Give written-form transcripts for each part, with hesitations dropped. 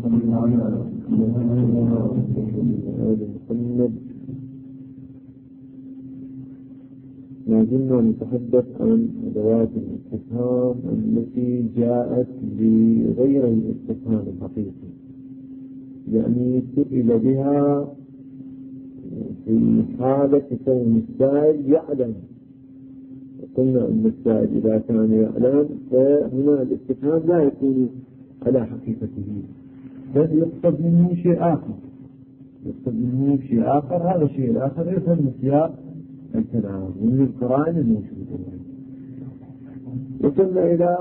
محمد. ما زلنا نتحدث عن أدوات الاستفهام التي جاءت بغير الاستفهام الحقيقي، يعني سئل بها في حالة كون السائل يعلم. قلنا أن السائل إذا كان يعلم فهنا الاستفهام لا يكون على حقيقته، بل يقصد منه شيء آخر، هذا الشيء الآخر يفهم من سياق الكلام ومن القرآن الموجودة. وصلنا إلى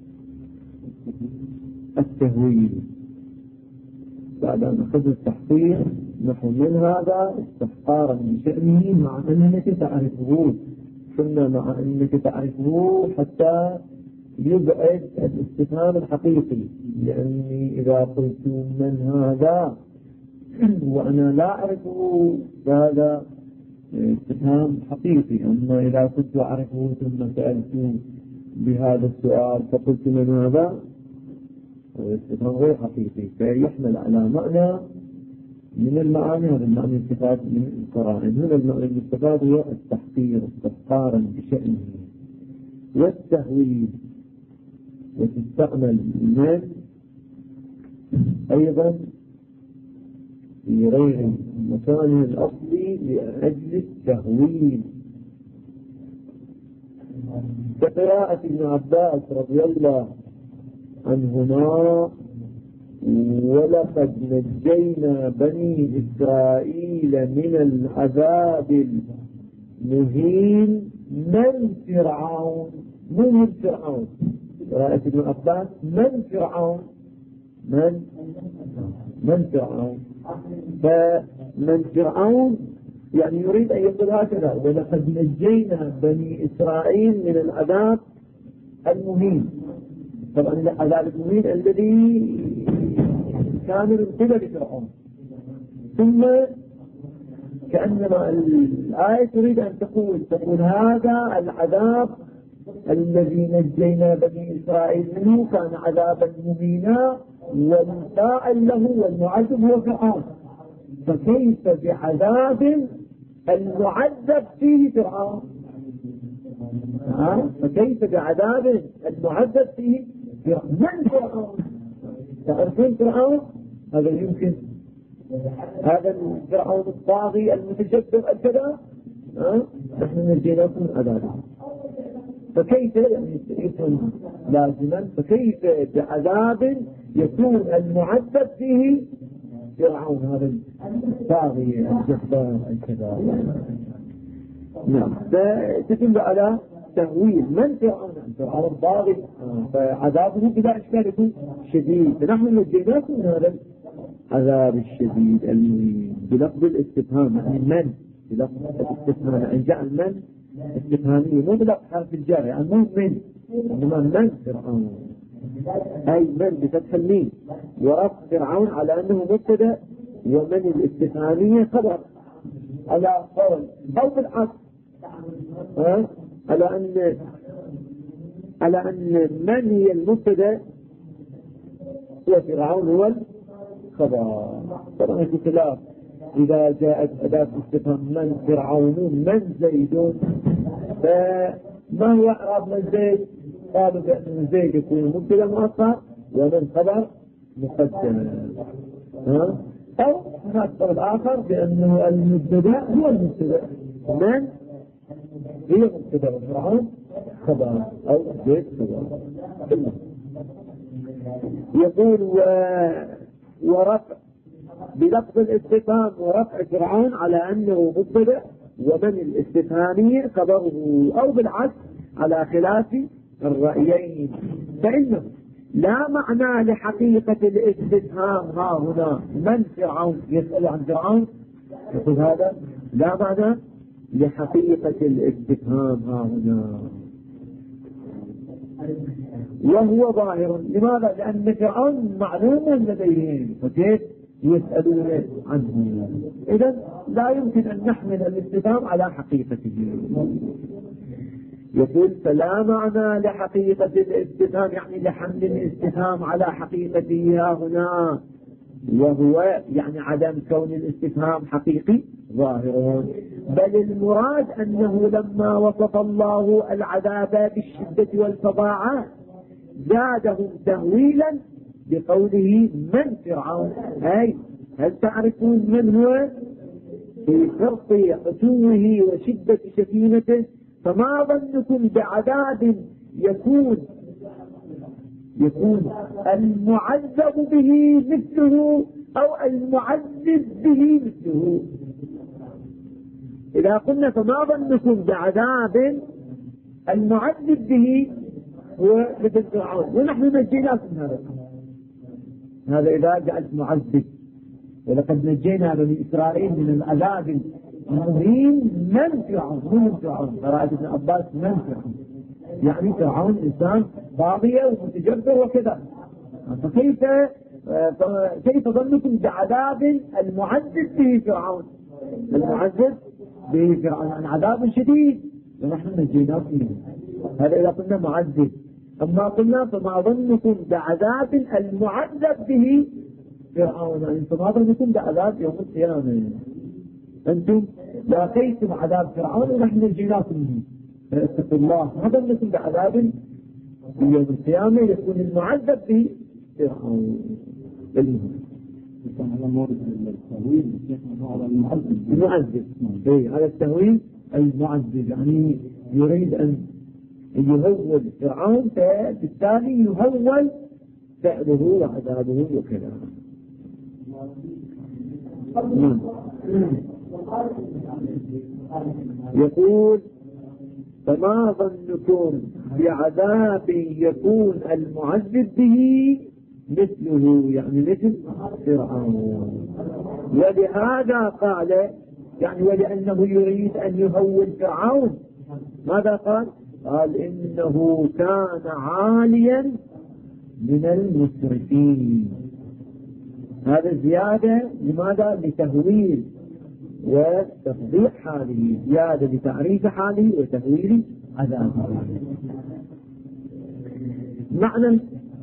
التهويل بعد أن أخذ التحقيق، نحن من هذا استحقارا بشأنه مع أنك تعرفه، قلنا مع أنك تعرفه حتى يبعد الاستفهام الحقيقي، لأني إذا قلت من هذا وأنا لا أعرفه فهذا استفهام حقيقي. أما إذا كنت أعرفه ثم سألت بهذا السؤال فقلت من هذا، استفهام غير حقيقي، فيحمل على معنى من المعاني. هذا المعنى المستفاد من القرائن. هنا المعنى المستفاد هو التحقير استحقارا بشأنه والتهويل. وتستعمل من أيضا في غير مكانه الأصلي لأجل التهويل، كقراءة ابن عباس رضي الله عنهما: ولقد نجينا بني إسرائيل من العذاب المهين من فرعون. من فرعون؟ قراءة ابن عباس من فرعون؟ من فرعون؟ فمن فرعون يعني يريد أن يقول هكذا: ولقد نجينا بني إسرائيل من العذاب المهين. طبعا العذاب المهين الذي كان من قبل فرعون. ثم كأنما الآية تريد أن تقول هذا العذاب الذي نجينا بني إسرائيل منه كان عذابا مهينا، والفاعل له والمعذب هو فرعون، فكيف بعذاب المعذب فيه فرعون؟ فكيف بعذاب المعذب فيه فرعون؟ من فرعون؟ تعرفون فرعون؟ هذا يمكن هذا الفرعون الطاغي المتجبر الكذا، نحن نجيناكم من عذابه. فكيف يعني يكون لازما؟ فكيف بعذاب يكون المعذب فيه فرعون هذا الطاغي الجبار الكذا؟ نعم، فتدل على تهويل من فرعون الطاغي، فعذابه بلا إشكال يكون شديد. فنحن نجيناكم من هذا العذاب الشديد المهين بلفظ الاستفهام، يعني من بلفظ الاستفهام، يعني جعل من استفهامية مو بلفظ حرف الجر، يعني مو من، إنما من فرعون، أي من بفتح الميم ورفع فرعون على أنه مبتدأ، ومن الاستفهامية خبر على قول أو بالعكس، على أن من هي المبتدأ وفرعون هو الخبر. طبعا في خلاف إذا جاءت أداة استفهام من فرعون من زيد، فما هو إعراب من زيد؟ قالوا بأن زيد يكون مبتدأ مؤخر ومن خبر مقدم، أو هناك قول آخر بأنه المبتدأ هو المبتدأ، من هي مبتدأ وفرعون خبر أو زيد خبر. يقول ورفع بلفظ الاستفهام ورفع فرعون على أنه مبتدأ ومن الاستفهامي خبره، أو بالعكس على خلاف الرأيين. فإنه لا معنى لحقيقة الاستفهام ها هنا من فرعون، يسأل عن فرعون، يقول هذا لا معنى لحقيقة الاستفهام ها هنا، وهو ظاهر. لماذا؟ لأن فرعون معلوم لديهم، فكيف يسألون عنه؟ إذن لا يمكن أن نحمل الاستفهام على حقيقته. يقول فلا معنى لحقيقة الاستفهام، يعني لحمل الاستفهام على حقيقته هنا، وهو يعني عدم كون الاستفهام حقيقي ظاهر، بل المراد أنه لما وصف الله العذاب بالشدة والفظاعة زادهم تهويلا بقوله من فرعون، أي هل تعرفون من هو؟ في فرط عتوه وشدة شتيمته، فما ظنكم بعذاب يكون المعذب به مثله أو المعذب به مثله. إذا قلنا فما ظنكم بعذاب المعذب به هو مثل فرعون، ونحن نجيناكم هذا إذا جعلت معذب، ولقد نجينا بني إسرائيل من العذاب المهين من فرعون قراءة ابن عباس من فرعون، يعني فرعون إنسان طاغية ومتجبر وكذا، فكيف ظنكم بعذاب المعذب به فرعون؟ المعذب به فرعون عن عذاب شديد ونحن نجيناكم منه، هذا إذا قلنا معذب. أما قلنا فما ظنكم بعذاب المعذب به فرعون، أنتم ما ظنكم بعذاب يوم القيامة، أنتم لاقيتم عذاب فرعون ونحن نجيناكم منه، فاتقوا الله، ما ظنكم بعذاب يوم القيامة يكون المعذب به فرعون. المعذب على التهويل المعذب، يعني يريد أن يهول فرعون، فبالتالي يهول فعله وعذابه وكذا. يقول فما ظنكم بعذاب يكون المعذب به مثله، يعني مثل فرعون. ولهذا قال يعني ولأنه يريد أن يهول فرعون ماذا قال؟ قال إنه كان عاليا من المسرفين. هذا زيادة لماذا؟ لتهويل وتفضيح حاله، زيادة لتعريف حاله وتهويل عذابه. معنى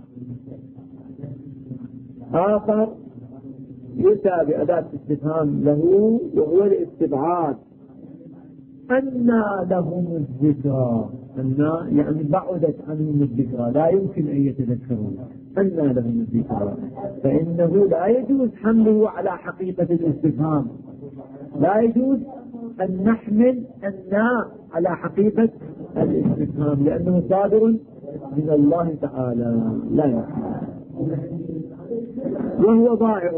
آخر يؤتى بأداة استفهام له وهو الاستبعاد، أنى لهم الذكرى، أنى يعني بعدت عنهم الذكرى، لا يمكن أن يتذكرون، أنى لهم الذكرى، فإنه لا يجوز حمله على حقيقة الاستفهام، لا يجوز أن نحمل أنى على حقيقة الاستفهام لأنه صادر من الله تعالى، لا يمكن، وهو ضائع.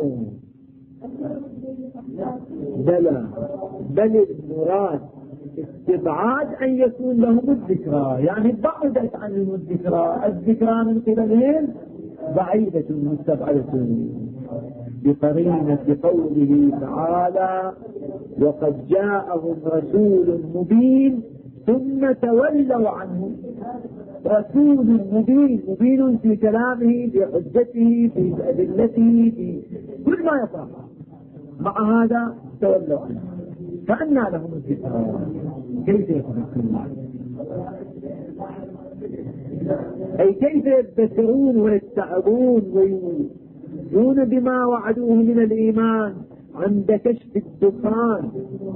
بل المراد استبعاد أن يكون لهم الذكرى، يعني بعدت عنهم الذكرى من قبلهم بعيدة مستبعدة، بقرينة قوله تعالى وقد جاءهم رسول مبين ثم تولوا عنه. رسول مبين في كلامه، في حجته، في أدلته، في كل ما يطرح، مع هذا تولوا عنه، فأنى لهم الذكرى، كيف يتذكرون؟ أي كيف يتذكرون ويتعظون ويؤمنون بما وعدوه من الإيمان عند كشف الدخان،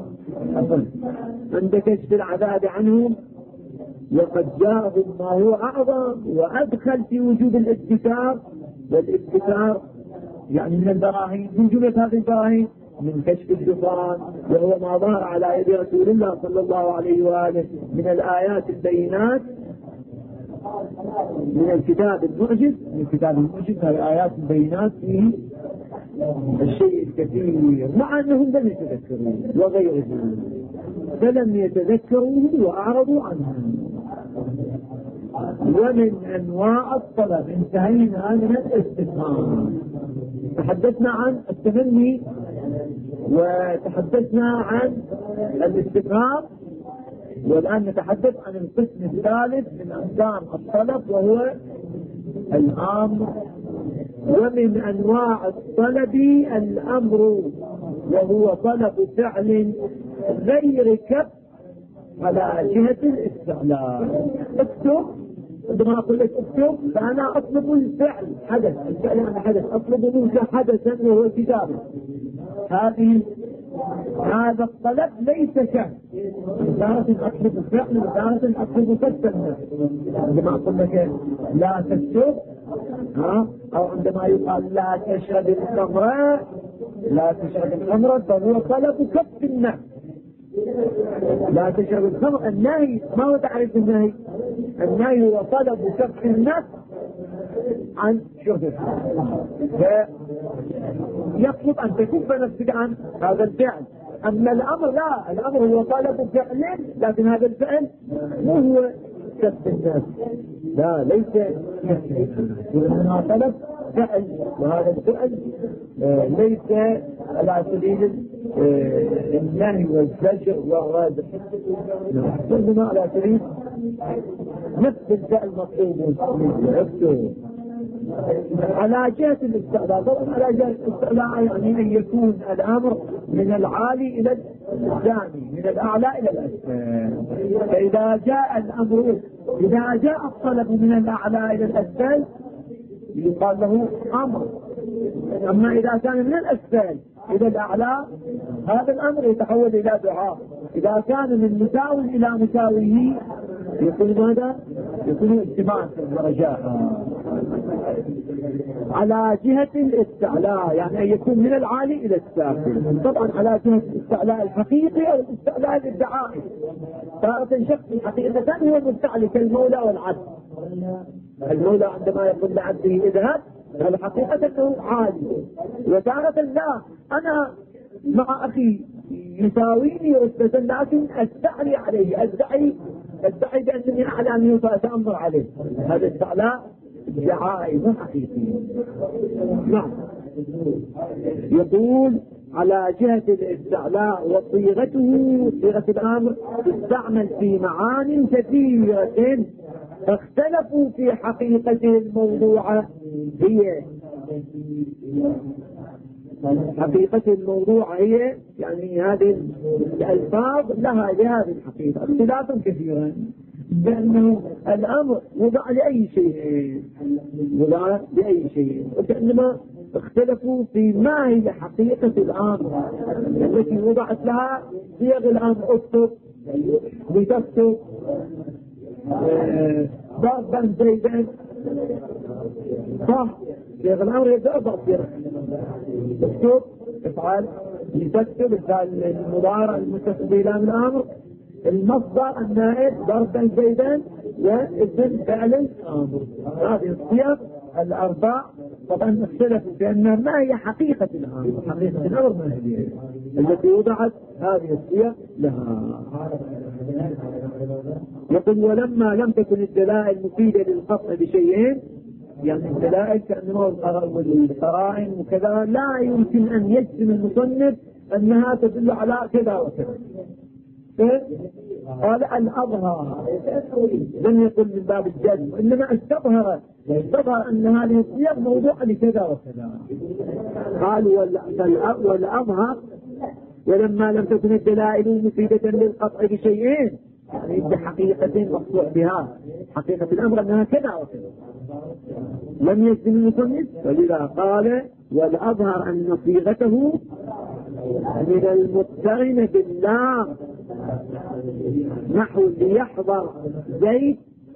عند كشف العذاب عنهم، وقد جاءهم ما هو أعظم وأدخل في وجوب الادكار، والادكار يعني من البراهين، من جملة هذه البراهين من كشف الدخان، وهو ما ظهر على يد رسول الله صلى الله عليه وآله من الآيات البينات من الكتاب المعجز، الآيات البينات فيه الشيء الكثير، مع أنهم لم يتذكرون وغيرهم فلم يتذكروا وأعرضوا عنه. ومن أنواع الطلب انتهينا من الاستفهام، تحدثنا عن التمني وتحدثنا عن الاستفهام، والآن نتحدث عن القسم الثالث من أقسام الطلب وهو الأمر. ومن أنواع الطلب الأمر، وهو طلب فعل غير كف على جهة الاستعلاء. اكتب عندما أقول لك اكتب فأنا أطلب الفعل حدث، الفعل يعني حدث، أطلب منك حدثا وهو الكتابة. هذا الطلب ليس شرط، تارة أطلب الفعل وتارة أطلب كتبا. عندما أقول لك لا تكتب أو عندما يقال لا تشرب الخمر، لا تشرب الخمر فهو طلب كف النفس. لا تشرب الخمر النهي، ما هو تعريف النهي؟ النهي هو طلب كف النفس عن شرب الخمر، فيطلب أن تكف نفسك عن هذا الفعل. أما الأمر لا، الأمر هو طلب فعل، لكن هذا الفعل مو هو كف النفس، لا ليس وإنما طلب فعل، وهذا الفعل ليس على سبيل النهي والزجر والرادع، وإنما على سبيل نفس الفعل مطلوب نفسه. على جهة الاستعلاء، طبعا على جهة الاستعلاء يعني أن يكون الأمر من العالي إلى الثاني، من الأعلى إلى الأسفل. فإذا جاء الأمر، إذا جاء الطلب من الأعلى إلى الأسفل يقال له أمر. أما إذا كان من الأسفل إلى الأعلى هذا الأمر يتحول إلى دعاء. إذا كان من مساو إلى مساويه يكون ماذا؟ يكون اجتماع في الدرجات. على جهة الاستعلاء يعني أن يكون من العالي إلى السافل. طبعا على جهة الاستعلاء الحقيقي أو الاستعلاء الادعائي. تارة شخص حقيقة هو مستعلي كالمولى والعبد. المولى عندما يقول لعبده اذهب هذا حقيقة أنه عالي، وتارة لا، أنا مع أخي يساويني رتبة لكن أستعلي عليه، أدعي بأنني أعلى منه فأتأمر عليه. هذا استعلاء ادعائي مو حقيقي. نعم. يقول على جهة الاستعلاء وصيغته، صيغة الأمر تستعمل في معان كثيرة فاختلفوا في حقيقة الموضوع. هي حقيقة الموضوع هي يعني هذه الألفاظ لها لهذه الحقيقة اختلافا كثيرا، بأنه الأمر وضع لأي شيء، وضع لأي شيء، وكأنما اختلفوا في ما هي حقيقة الأمر التي وضعت لها صيغ الأمر. اكتب، لتكتب، ضربا زيدا، صح، صيغ الأمر يبدأ بصيغ اكتب، افعل، لتكتب الفعل المضارع المتصل بلام الأمر، المصدر النائب ضربا زيدا، واسم فعل الأمر. هذه الصيغ الأربع طبعا اختلفوا بأن ما هي حقيقة الأمر. حقيقة الأمر ما هي التي وضعت هذه الصيغ لها. يقول ولما لم تكن الدلائل مفيدة للقطع بشيئين، يعني الدلائل كأنه والقرائن وكذا لا يمكن أن يجزم المصنف أنها تدل على كذا وكذا. قال الأظهر، لم يقل من باب الجزم، إنما استظهر أن هذه الصيغ موضوع لكذا وكذا. قال والأظهر ولما لم تكن الدلائل مفيدة للقطع بشيئين، يعني بحقيقة مقطوع بها، حقيقة الأمر أنها كذا وكذا، لم يجزم المصنف، ولذا قال والأظهر أن صيغته من المقترن باللام، نحو ليحضر زيد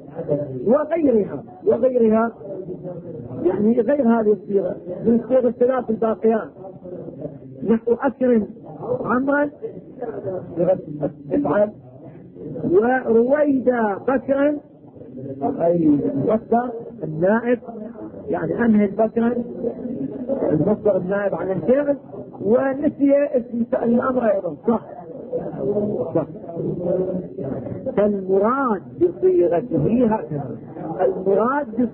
وغيرها يعني غير هذه الصيغة من صيغ الثلاث الباقيات، نحو أكرم عمرا افعل، ورويدا بكرا أي مصدر النائب يعني أنهي بكرا المصدر النائب عن الفعل، ونسي اسم الأمر أيضا، صح. فالمراد بصيغته هكذا، المراد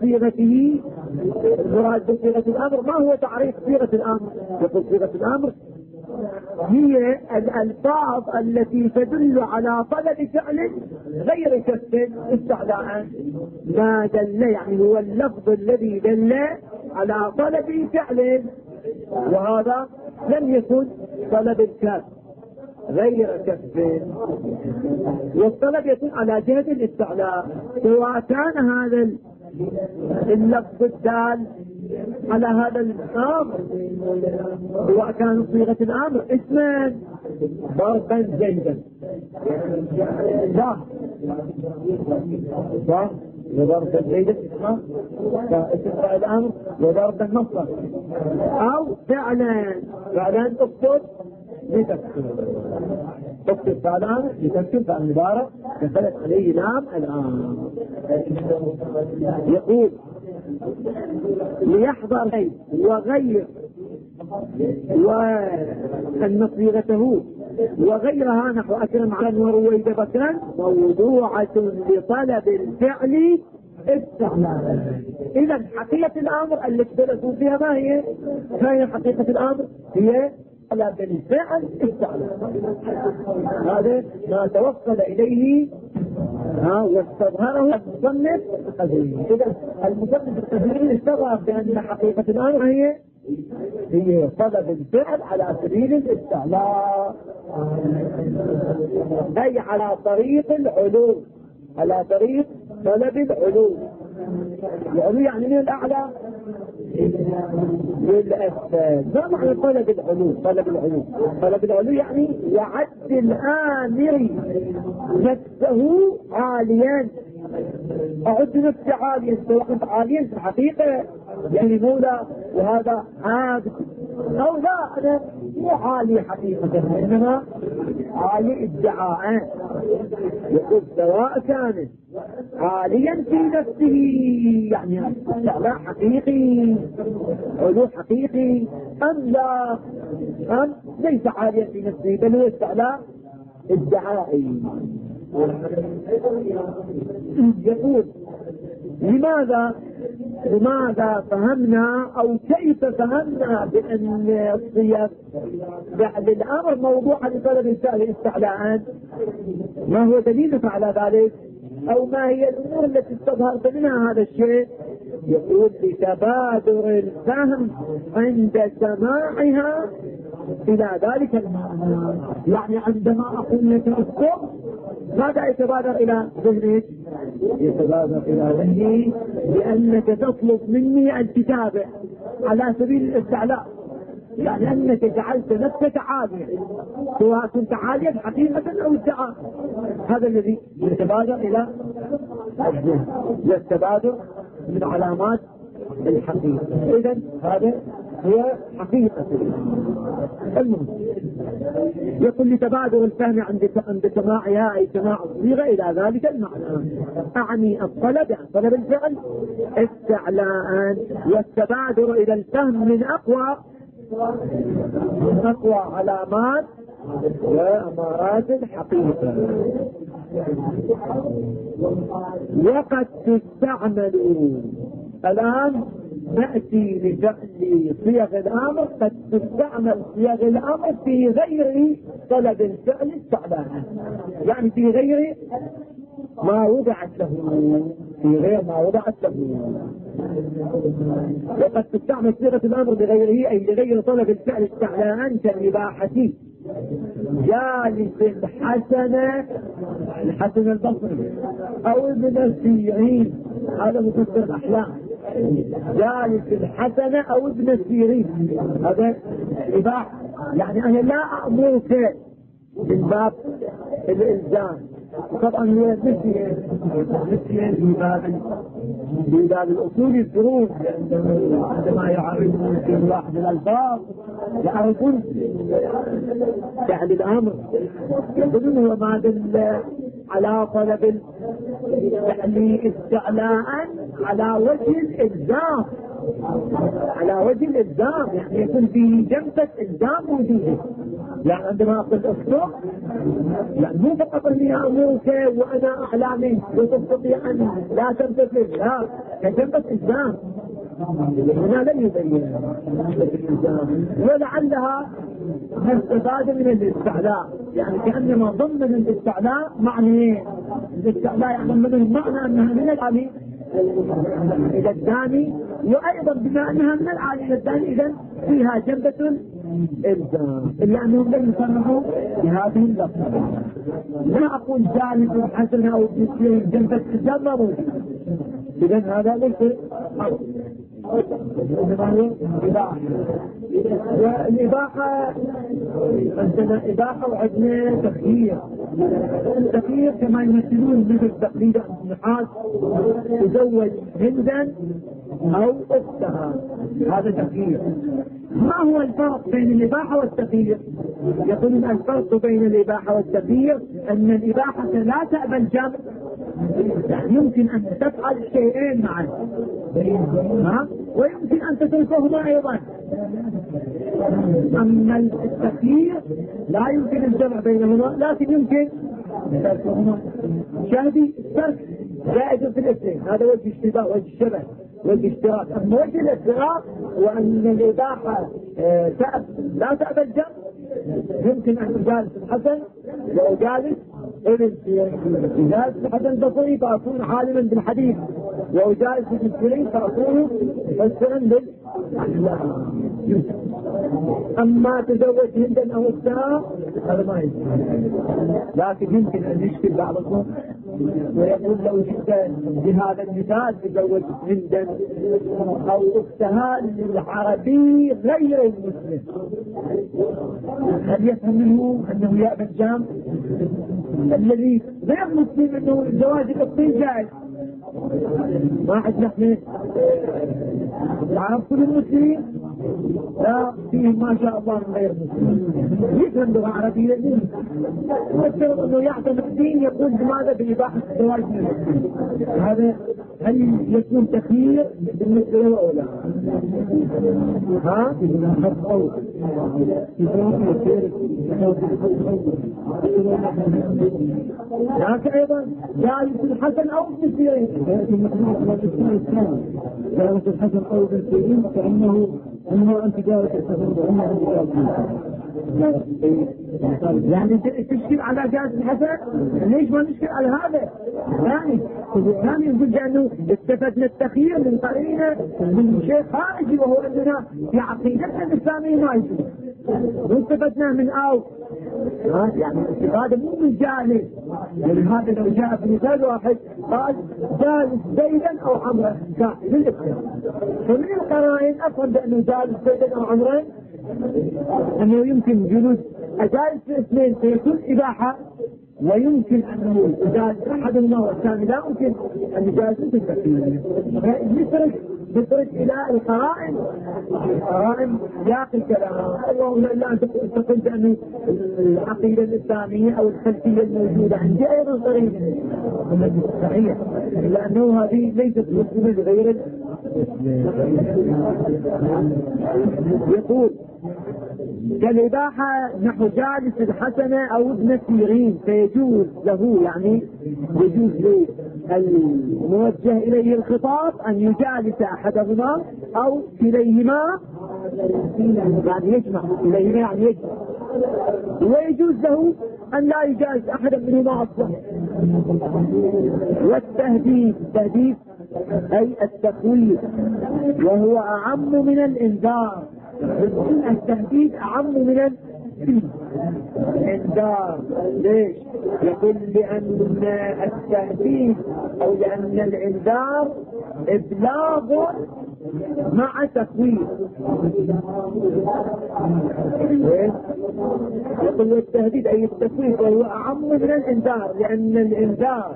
بصيغة الأمر ما هو تعريف صيغة الأمر؟ يقول صيغة الأمر هي الألفاظ التي تدل على طلب فعل غير كف استعلاء، ما دل يعني هو اللفظ الذي دل على طلب فعل، وهذا لم يكن طلب الكاف، غير كف، والطلب يكون على جهة الاستعلاء، سواء كان هذا اللفظ الدال على هذا الامر، سواء كان صيغة الامر اسما ضربا زيدا، صح وضربا زيدا اسما اسم فاعل الامر، وضربا مصدر، او فعلا اكتب فعل الامر لتكتب فعل مضارع دخلت عليه لام الامر. يقول ليحضر غير وغير وأن صيغته وغيرها نحو أكرم على ورويد بكرا موضوعة لطلب الفعل استعلاء. إذا حقيقة الأمر التي اختلفوا فيها ما هي؟ حقيقة الأمر هي طلب الفعل استعلاء. هذا ما توصل إليه واستظهره المصنف القديم. إذا المصنف القديم استظهر بأن حقيقة الأمر هي طلب الفعل على سبيل الاستعلاء، أي على طريق العلو، على طريق طلب العلو. العلو يعني من الأعلى للأسفل. ما معنى طلب العلو؟ طلب العلو يعني يعد الآمر نفسه عاليا، أعد نفسي عاليا، سواء كنت عاليا في الحقيقة يعني مولى وهذا عابد، أو لا أنا مو عالي حقيقة إنما عالي ادعاء. يقول سواء كان عاليا في نفسه يعني استعلاء حقيقي علو حقيقي، أم لا أم ليس عاليا في نفسه بل هو استعلاء ادعائي. يقول لماذا فهمنا أو كيف فهمنا بأن صيغ فعل الأمر موضوعا لطلب الفعل استعلاء؟ ما هو دليلك على ذلك؟ أو ما هي الأمور التي استظهرت منها هذا الشيء؟ يقول لتبادر الفهم عند سماعها إلى ذلك المعنى. يعني عندما أقول لك اكتب ماذا يتبادر إلى ذهنك؟ يتبادر إلى ذهني لأنك تطلب مني الكتابة على سبيل الاستعلاء، يعني أنك جعلت نفسك عاليا، سواء كنت عاليا حقيقة أو ادعاء. هذا الذي يتبادر إلى الذهن، يتبادر من علامات الحقيقة. إذا هذا هي حقيقة المهم. يقول لتبادر الفهم عند سماعها أي سماع الصيغة إلى ذلك المعنى. أعني الطلب يعني طلب الفعل استعلاء، والتبادر إلى الفهم من أقوى علامات وأمارات الحقيقة. وقد تستعمل الآن نأتي لصيغ الأمر، قد تستعمل صيغ الأمر في غير طلب الفعل استعلاء، يعني في غير ما وضعت له، وقد تستعمل صيغة الأمر لغيره أي لغير طلب الفعل استعلاء كالإباحة جالس الحسن البصري أو ابن السيرين، هذا مفسر الأحلام، جالس الحسن أو ابن السيرين، هذا إباحة. يعني أنا لا أأمرك من باب الإلزام، طبعا هي نسيان في باب الأصول يذكرون عندما يعرفون في واحد الألفاظ يعرفون فعل الأمر، يقولون هو ما دل على طلب الفعل استعلاء على وجه الإلزام، يعني يكون فيه جنبة إلزام موجودة. يعني عندما أقول اكتب يعني مو فقط اني امرك وانا اعلى منك وتستطيع ان لا تمتثل، لا، كجنبة الزام. هنا لم يبين الالزام، ولعلها مستفادة من الاستعلاء، يعني كأنما ضمن الاستعلاء معنى الاستعلاء، يعني من معنى انها من العالي الى الثاني، وايضا بما انها من العالي الى الثاني اذا فيها جنبة إلزام، إلا أنهم لم يصرحوا بهذه اللفظة. لا أقول جالس الحسن أو مسلم جنب الإلزام ما موجود، إذن هذا ليس إنما هو إباحة. والإباحة عندنا إباحة وعندنا تخيير. التخيير كما يمثلون مثل تقليد النحاس تزوج هندا أو أختها، هذا تخيير. ما هو الفرق بين الإباحة والتخيير؟ يقولون الفرق بين الإباحة والتخيير أن الإباحة لا تأبى الجمع، يعني يمكن أن تفعل شيئين معا ويمكن أن تتركهما أيضا. أما التخيير لا يمكن الجمع بينهما لكن يمكن تركهما. شاهدي الترك جائز في الاثنين، هذا وجه اشتباه وجه الشبه وجه اشتراك. أما وجه الافتراق وأن الإباحة لا تأبى الجمع، يمكن أن أجالس الحسن وأجالس ابن سيرين، أجالس الحسن البصري فأكون عالما بالحديث، وأجالس ابن سيرين فأكون مفسرا بالأحلام. أما تزوج هندا أو أختها هذا ما يمكن، لكن يمكن أن يشكل بعضكم ويقول لو جئت بهذا المثال تزوج هندا أو أختها للعربي غير المسلم، هل يفهم منه أنه يأبى الجامع؟ الذي غير مسلم أنه زواج الأختين جائز. ما عندنا احنا العرب كل المسلمين لا فيهم ما شاء الله من غير مسلمين، يفهم لغة عربية يفترض انه يعتمد الدين يقول بماذا بإباحة الزواج من المسلمين. هذا هل يكون تخيير بالنسبة له او لا؟ لكن ايضا جالس الحسن او ابن سيرين، جالس الحسن او ابن سيرين كأنه انت جالس الحسن يعني تشكل على جالس الحسن. ليش ما نشكل على هذا؟ ثاني يقول انه استفدنا التخيير من قرينه من شيء خارجي وهو عندنا في عقيدتنا الاسلاميه ما يجوز، واستفدنا من يعني الاستفاده مو من جالس. ولهذا لو جاء في مثال واحد قال جالس زيدا او عمرا للاختيار، فمن القرائن افهم بانه جالس زيدا او عمرا انه يمكن جلوس اجالس الاثنين فيكون اباحه، ويمكن انه جالس احدهما والثاني لا يمكن ان يجالس في التكليف. نترك الى القرائن سياق الكلام. اللهم لا انت قلت ان العقيده الاسلاميه او الخلفيه الموجوده عندي ايضا قريبه صحيح، لانه هذه ليست مسلمه لغير يقول كالإباحة نحو جالس الحسنة أو ابن سيرين، فيجوز له يعني يجوز للموجه إليه الخطاب أن يجالس أحدهما أو كليهما، يعني يجمع إليهما يعني يجمع، ويجوز له أن لا يجالس أحدا منهما أصلا. والتهديد أي التخويف، وهو أعم من الإنذار. التهديد أعم من الإنذار. ليش؟ يقول لأن التهديد أو لأن الإنذار إبلاغ مع تخويف. يقول التهديد أي التخويف وهو أعم من الإنذار، لأن الإنذار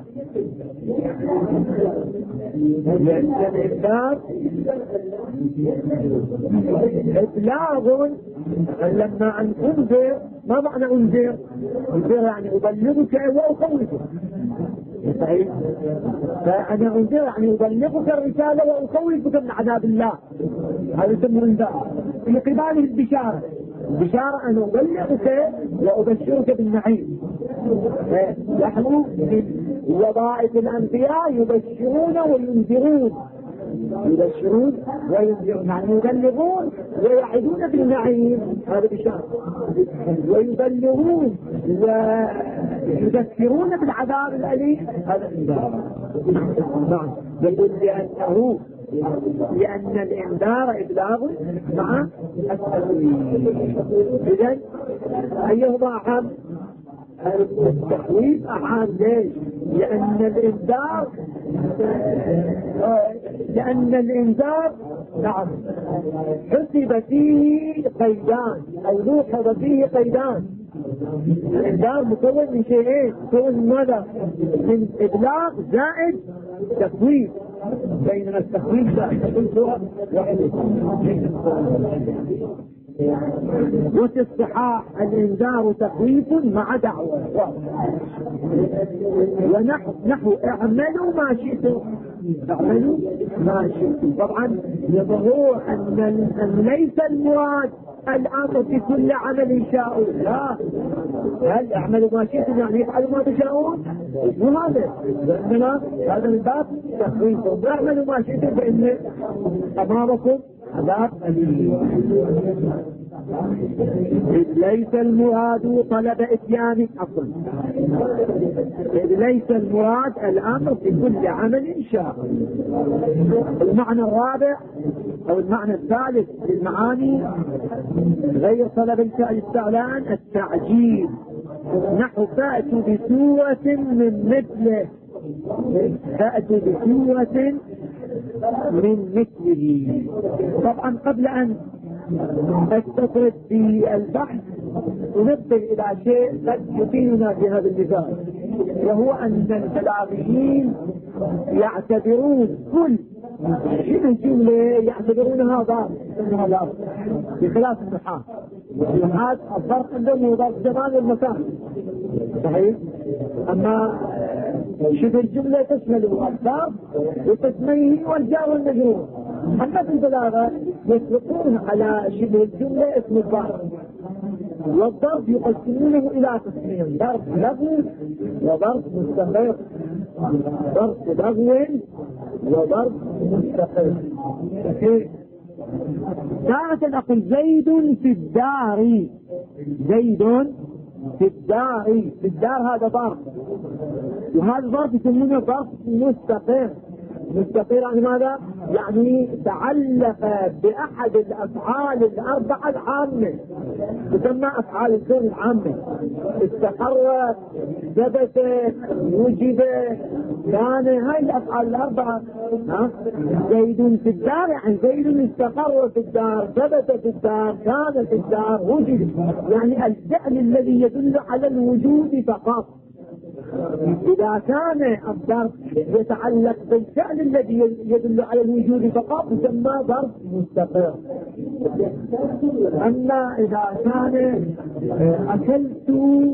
إبلاغ. لما أن أنذر، ما معنى أنذر؟ أنذر يعني أبلغك وأخوفك، صحيح؟ فأنا أنذر يعني أبلغك الرسالة وأخوفك من عذاب الله، هذا يسمى إنذار. في قباله البشارة أن أبلغك وأبشرك بالنعيم. نحن من وظائف الأنبياء يبشرون وينذرون، يعني يبلغون ويعدون بالنعيم، هذا بشارة، ويبلغون ويذكرون بالعذاب الأليم، هذا انذار. نعم، يقول لأنه لأن الإنذار إبلاغ مع التخويف. إذن أيهما أهم؟ التخويف أهم. ليش؟ لأن الإنذار نعم حسب فيه قيدان أو لوحظ فيه قيدان. الإنذار مكون من شيئين، مكون من ماذا؟ من إبلاغ زائد تخويف، بينما التخويف لا تكون صورة واحدة. وفي الصحاح الإنذار تخويف مع دعوة، ونحو اعملوا ما شئتم، اعملوا ما شئتم. طبعا يظهر أن ليس المراد الأمر بكل عمل شاءوا، لا، هل اعملوا ما شئتم يعني افعلوا ما تشاءون؟ مو هذا، لأننا هذا الباب تخويف. اعملوا ما شئتم فإن أمامكم عذاب أليم. ليس المراد طلب اتيان اصلا، ليس المراد الامر بكل عمل شاء. المعنى الرابع او المعنى الثالث للمعاني غير طلب الاستعلان التعجيل، نحو فأتوا بسورة من مثله، فأتوا بسورة من مثله. طبعا قبل ان استطرد في البحث ونبدأ إلى شيء قد يفيدنا في هذا المثال، وهو أن البلاغيين يعتبرون كل شبه جملة يعتبرونها ضرب بخلاف النحاة. النحاة الضرب عندهم هو ضرب زمان والمكان، صحيح؟ أما شبه الجملة تشمل الضرب وقسميه والجار والمجرور. أما في البلاغة يطلقون على شبه الجملة اسم الضرب، والضرب يقسمونه إلى قسمين: ضرب لغو وضرب مستقر. ضرب لغو وضرب مستقر. تارة أقول زيد في الدار، زيد في الدار، في الدار هذا ضرب، وهذا ضرب يسمونه ضرب مستقر. مستقر يعني ماذا؟ يعني تعلق بأحد الأفعال الأربعة العامة، تسمى أفعال الكون العامة: استقرت، ثبتت، وجبت، كان. هاي الأفعال الأربعة. زيد في الدار يعني زيد استقر في الدار، ثبت في الدار، كان في الدار، وجد، يعني الفعل الذي يدل على الوجود فقط. إذا كان الضرب يتعلق بالفعل الذي يدل على الوجود فقط يسمى ضرب مستقر. أما إذا كان أكلت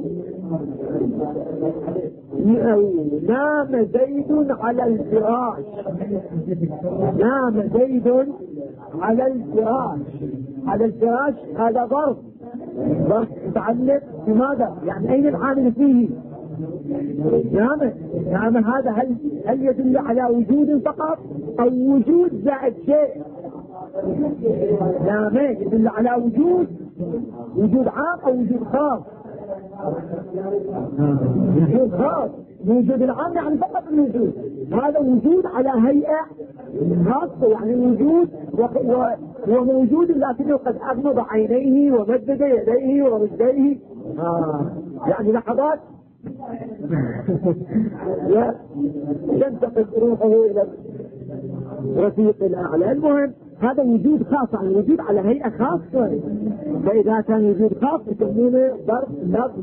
نام زيد على الفراش، نام زيد على الفراش، على الفراش هذا ضرب يتعلق بماذا؟ يعني أين العامل فيه؟ نعم. هذا هل يدل على وجود فقط أو وجود زائد شيء؟ نعم، يدل على وجود عام أو وجود خاص. وجود خاص. وجود العام يعني فقط الوجود، هذا وجود على هيئة خاصة، يعني وجود وموجود لكنه قد أغمض عينيه ومدد يديه ورجليه، يعني لحظات ينتقل روحه إلى الرفيق الأعلى. المهم هذا وجود خاص، يعني وجود على هيئة خاصة، فإذا كان وجود خاص يسمونه ضرب لغو.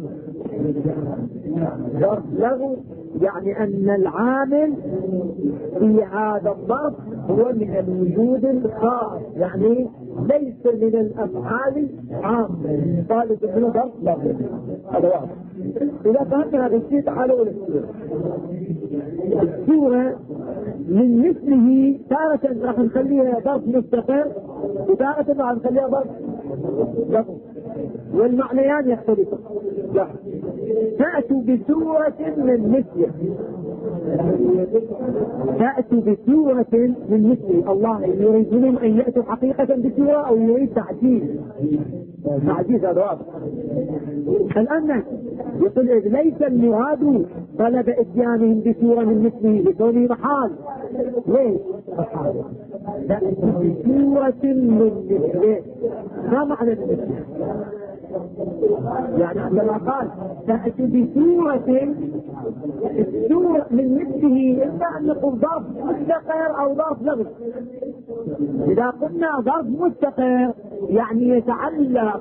ضرب لغو يعني أن العامل في هذا الضرب هو من الوجود الخاص، يعني ليس من الأفعال العامة، قال يسمونه ضرب لغو. هذا واحد. إذا فهمنا هذا الشيء تعالوا إلى السورة. من مثله تارة راح نخليها ضرب مستقر، وتارة راح نخليها ضرب لغو، والمعنيان يختلفون. تأتوا بسورة من مثله، تأتوا بسورة من مثله. الله يريد منهم أن يأتوا حقيقة بسورة أو يريد تعجيز هذا واضح. الآن يقول ليس المراد طلب اتيانهم بسورة من مثله لكونه محال. ليش محال؟ تأتي بسورة من مثله. ما معنى المثل؟ يعني عندما قال تأتي بسورة، السورة من مثله إما أن نقول ظرف مستقر أو ظرف لغز. إذا قلنا ظرف مستقر يعني يتعلق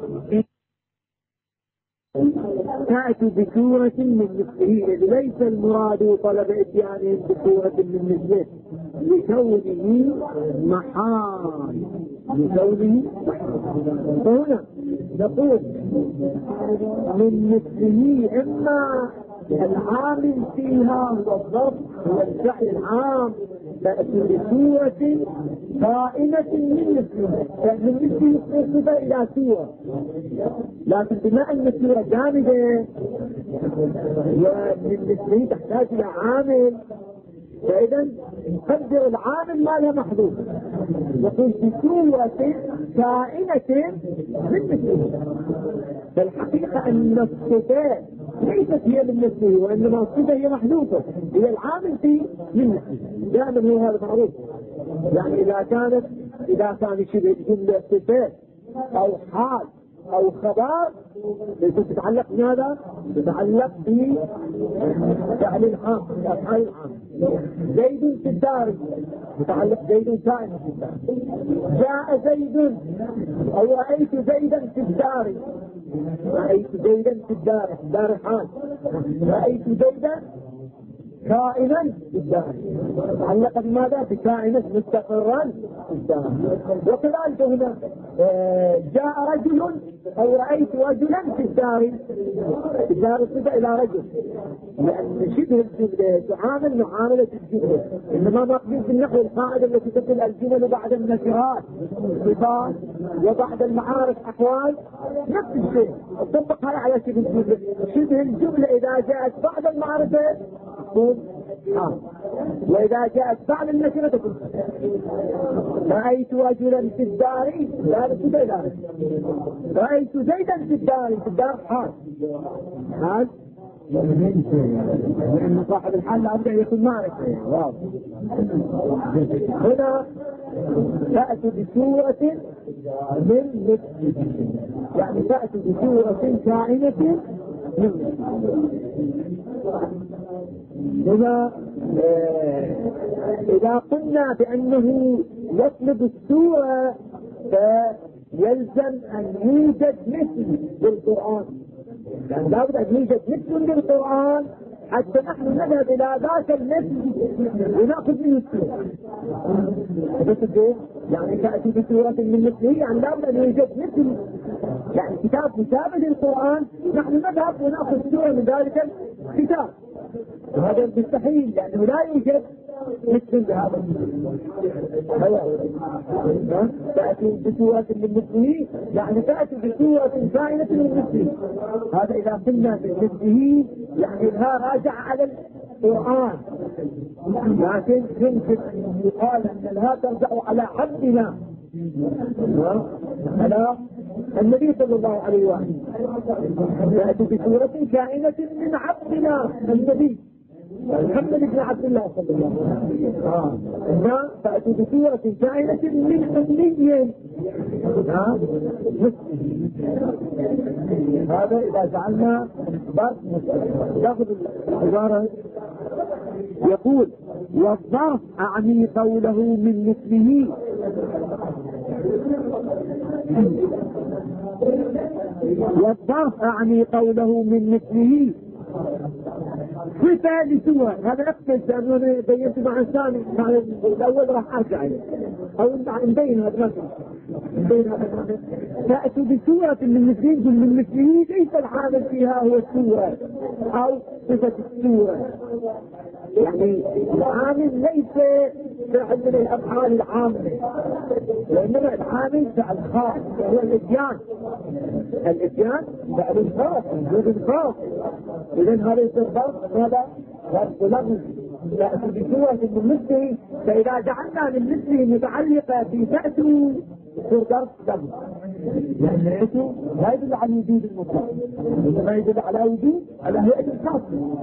تأتي بسورة من مثله، ليس المراد طلب اتيانهم بسورة من مثله لكونه محال، لكونه محال. فهنا نقول من مثله إما العامل فيها هو الظرف، هو الفعل العام، تأتي بسورة قائمة من مثله، فمن مثله تصف إلى سورة، لكن بما أن السورة جامدة ومن مثله تحتاج إلى عامل، فإذا نقدر العامل ما له محذوف، نقول بسورة كائنة من مثله. فالحقيقة أن الصفات ليست هي من مثله، وإنما الصفة هي محذوفة، هي العامل في من مثله. دائما هو هذا معروف. يعني إذا كان شبه الجملة صفات أو حال أو خبر تتعلق بماذا؟ تتعلق بفعل العام، بأفعال العام. زيد في الدار يتعلق زيد كائن في الدار. جاء زيد أو رأيت زيدا في الدار، رأيت زيدا في الدار، دار حال. رأيت زيدا كائنا في الدار، تعلق بماذا؟ بكائنا مستقرا في الدار. وكذلك هنا جاء رجل او رأيت رجلا في الدار، الدار صفة الى رجل، لان شبه الجملة تعامل معاملة الجملة، انما مقصود في النحو القاعدة التي تقول الجمل بعد النكرات صفات وبعد المعارف احوال، نفس الشيء تطبق هذا على شبه الجملة. شبه الجملة اذا جاءت بعد المعرفة تكون حال، واذا جاءت بعد النكرة تكون رأيت رجلا في الدار، لا صفة الى رجل. رأيت زيدا في الدار، في الدار حال، حال لأن صاحب الحال لابد أن يكون معرفة. واضح. هنا تأتي بسورة من مثله، يعني تأتي بسورة كائنة من مثله. هنا إذا قلنا بأنه يطلب السورة فيلزم أن يوجد مثل بالقرآن، يعني لابد أن يوجد مثل بالقرآن حتى نحن نذهب إلى ذاك المثل ونأخذ منه السورة. يعني تأتي بسورة من مثله، يعني لابد أن يوجد مثل، يعني كتاب مشابه للقرآن نحن نذهب ونأخذ سورة من ذلك الكتاب، وهذا مستحيل لأنه لا يوجد مثل هذا. تأتي بسورة من مثله يعني تأتي بسورة كائنة من مثله. هذا إذا قلنا من مثله يعني إنها راجع على القرآن، لكن يمكن أن يقال أن لها ترجع على عبدنا، على النبي صلى الله عليه وسلم. تأتي بسورة كائنة من عبدنا النبي محمد بن عبد الله صلى الله عليه وسلم. تأتي بسورة كائنة من أمني، هذا إذا جعلنا ظرف يأخذ العبارة. يقول والظرف أعني قوله من مثله، والظرف أعني قوله من مثله صفة لسورة. هذا نفس أنه بينت مع الثاني، مع الأول راح أرجع إليه أو نبين هذا مثلا. تأتي بسورة من مثله، من مثله ليس العامل فيها هو السورة أو صفة السورة، يعني العامل ليس فعل من الأفعال العامة، وإنما العامل فعل خاص وهو الإتيان. الإتيان فعل خاص وجود خاص، إذن هذا الضرب هذا لفظ. تأتي بسورة من مثله، فإذا جعلنا من مثله متعلقة في تأتوا ضرب لفظ، لأن يأتوا لا يدل على وجود المطلق، إنما يدل على وجود على هيئة الخاصة.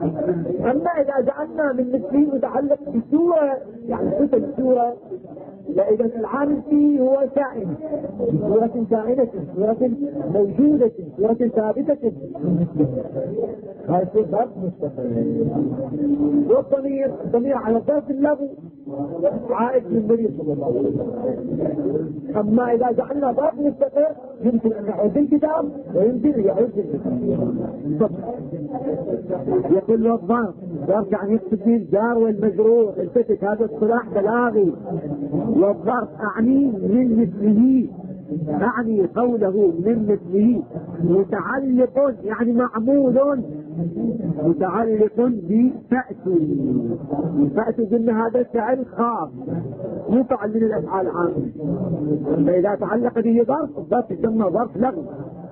أما إذا جعلنا من مثله متعلق بسورة يعني صفة السورة إذا العامل فيه هو كائن، صورة كائنة، صورة موجودة، صورة ثابتة، هذا ظرف مستقل. والضمير على ظرف اللغو عائد من النبي صلى الله عليه وسلم. أما إذا جعلنا ظرف مستقل يمكن أن يعود الكتاب ويمكن أن يعود الكتاب. يقول له الظرف يعني يقصد به الجار والمجرور، التفت، هذا اصطلاح بلاغي. والظرف أعني من مثله، أعني قوله من مثله متعلق يعني معمول متعلق بفأتوا. فأتوا قلنا هذا الفعل خاص يفعل من الأفعال عامة، فإذا تعلق به ظرف الظرف يسمى ظرف لغو.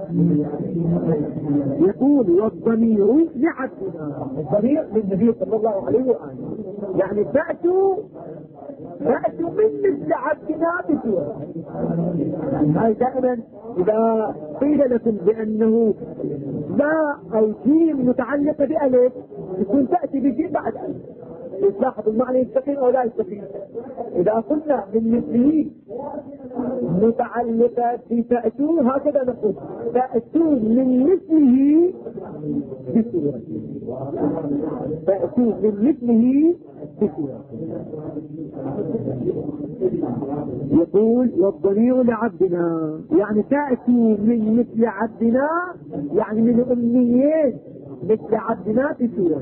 يقول والضمير لعبدنا، الضمير للنبي صلى الله عليه وآله، يعني فأتوا من مثل عبدنا بسورة. هاي دائما إذا قيل لكم بأنه لا أو جيم متعلقة بألف يكون تأتي بجيم بعد ألف، تلاحظ المعنى يستقيم أو لا يستقيم. إذا قلنا من مثله متعلقة بتأتوا هكذا نقول تأتوا من مثله بسورة، تأتوا من مثله بسورة. يقول والضمير لعبدنا يعني تأتوا من مثل عبدنا، يعني من أمنيين مثل عبدنا بسورة.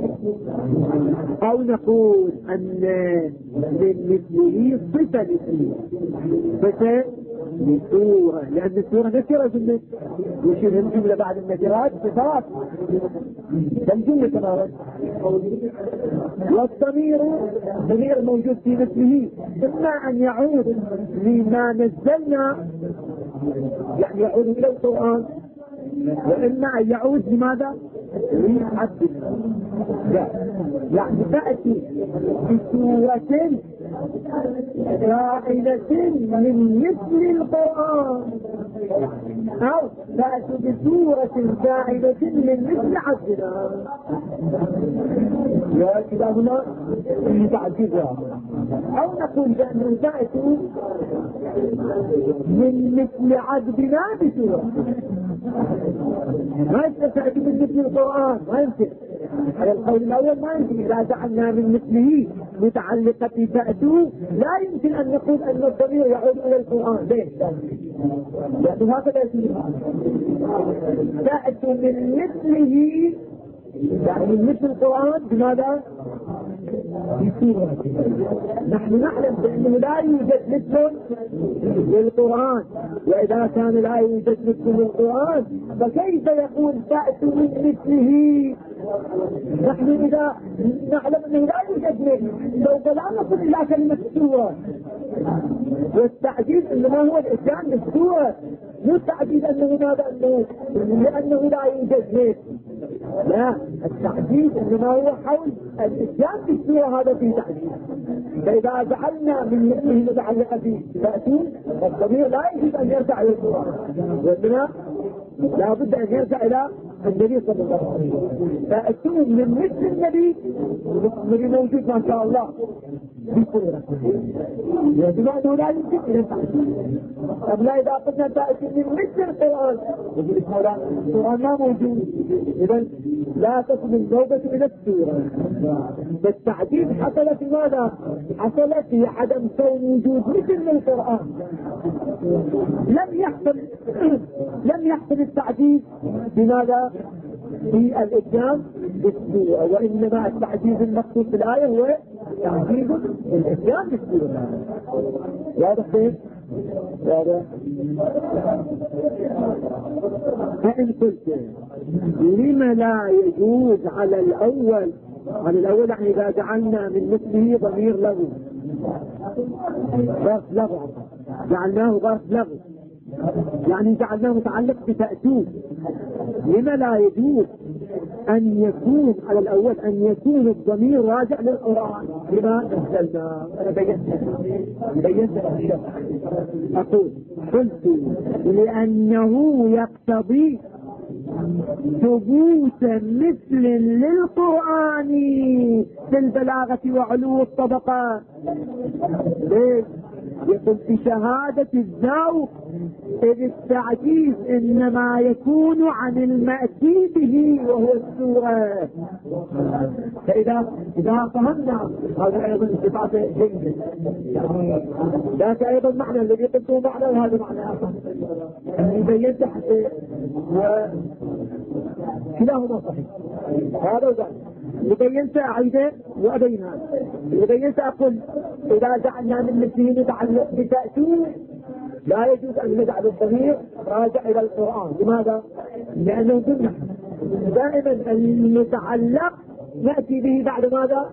أو نقول أن من مثله صفة مثله، صفة للسورة، لأن السورة نكرة جملة وشبه الجملة بعد النكرات صفات الجملة تماما. والضمير موجود في مثله إما أن يعود لما نزلنا يعني يعود إلى القرآن، وإما أن يعود لماذا؟ لعبدنا. يعني تأتي بسورة كائنة من مثل القرآن، أو تأتي بسورة كائنة من مثل عبدنا. يا كده هنا تعجزها. أو نقول بأنه تأتي من مثل عبدنا بسورة، ما يمكن تأتي من مثل القرآن، ما يمكن. على القول الأول ما يمكن. إذا جعلنا من مثله متعلقة تأتوا لا يمكن أن نقول أن الضمير يعود إلى القرآن. ليش؟ لأنه هكذا يصير تأتوا من مثله يعني من مثل القرآن بماذا؟ بسورة. نحن نعلم بأنه لا يوجد مثل للقرآن، وإذا كان لا يوجد مثل للقرآن فكيف يقول تأتوا من مثله؟ نحن إذا نعلم أنه لا يوجد مثل سوف لا نصل إلى كلمة السورة. والتعجيز إنما هو الإتيان بالسورة، مو التعجيز أنه ماذا أنه لأنه لا يوجد مثل. لا، التعجيز إنما هو حول الإتيان بالسورة، هذا فيه تعجيز. فإذا جعلنا من مثله متعلقة به تأتون الضمير لا يجب أن يرجع إلى القرآن، وإنما لا بد أن يرجع إلى النبي صلى الله عليه وسلم. تأتون من مثل النبي موجود ما شاء الله بسورة، بما أنه لا يمكن إلى التعجيز. أما إذا قلنا تأتي من مثل القرآن يقول القرآن ما موجود، إذن لا تصل النوبة إلى السورة. فالتعجيز حصل في ماذا؟ حصل في عدم كون وجود مثل القرآن. لم يحصل التعجيز بماذا؟ في الإتيان بالسورة، وإنما التعجيز المقصود في الآية هو تعجيز الإتيان بالسورة. واضح كيف؟ واضح. فإن قلت لما لا يجوز على الأول يعني إذا جعلنا من مثله ضمير لغو ظرف لغو، جعلناه ظرف لغو يعني جعلناه متعلق بتأتون، لما لا يجوز أن يكون على الأول أن يكون الضمير راجع للقرآن لما نزلنا؟ أنا بينت أقول قلت لأنه يقتضي ثبوت مثل للقرآن في البلاغة وعلو الطبقات. ليه؟ يقول بشهادة الذوق إذ التعجيز إنما يكون عن المأتي به وهو السورة. فإذا فهمنا هذا أيضا صفات جيدة، يعني ذاك أيضا معنى الذي قلته معنى وهذا معنى آخر اللي بينت حتى كلاهما صحيح. هذا وذاك لبينت أعيده وأبينها. لبينت أقول إذا جعلنا من مثله نتعلق بتأثير لا يجوز أن نجعل الضمير راجع إلى القرآن. لماذا؟ لأنه قلنا دائما المتعلق نأتي به بعد ماذا؟